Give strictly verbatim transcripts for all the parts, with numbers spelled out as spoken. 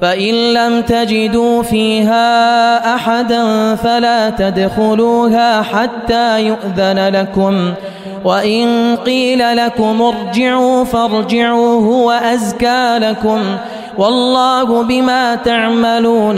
فإن لم تجدوا فيها أحدا فلا تدخلوها حتى يؤذن لكم، وإن قيل لكم ارجعوا فارجعوا هو أزكى لكم، والله بما تعملون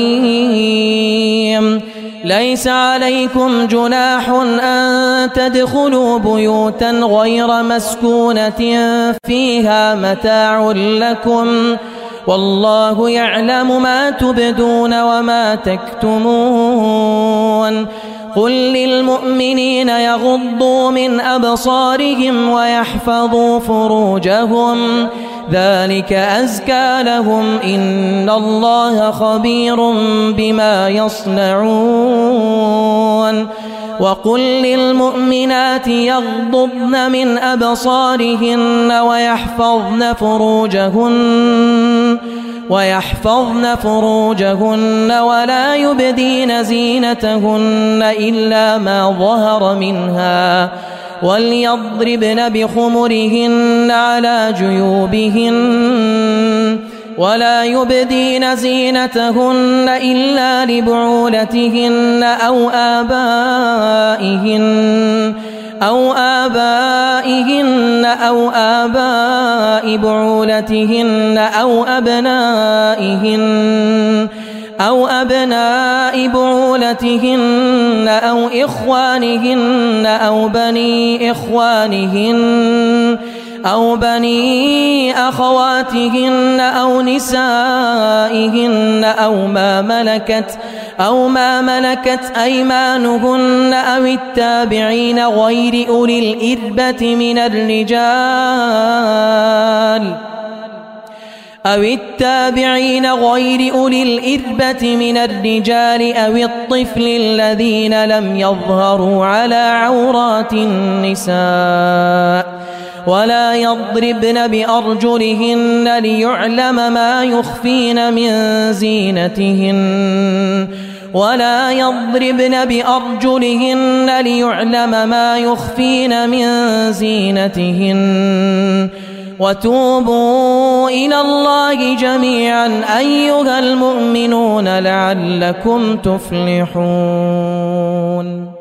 عليم. ليس عليكم جناح أن تدخلوا بيوتا غير مسكونة فيها متاع لكم، والله يعلم ما تبدون وما تكتمون. قل للمؤمنين يغضوا من أبصارهم ويحفظوا فروجهم، ذلك أزكى لهم، إن الله خبير بما يصنعون. وقل للمؤمنات يغضضن من أبصارهن ويحفظن فروجهن ويحفظن فروجهن ولا يبدين زينتهن إلا ما ظهر منها، وليضربن بخمرهن على جيوبهن، ولا يبدين زينتهن إلا لبعولتهن أو آبائهن أو آبائهن أو آباء بعولتهن أو أبنائهن أو أبناء بعولتهن أو إخوانهن أو بني إخوانهن أو بني أخواتهن أو نسائهن أو ما ملكت أو ما ملكت أيمانهن أو التابعين غير أولي الإربة من الرجال أو التابعين غير أولي الإربة من الرجال أو الطفل الذين لم يظهروا على عورات النساء، ولا يضربن بأرجلهن ليعلم ما يخفين من زينتهن ولا يضربن بأرجلهن ليعلم ما يخفين من زينتهن. وتوبوا إلى الله جميعا أيها المؤمنون لعلكم تفلحون.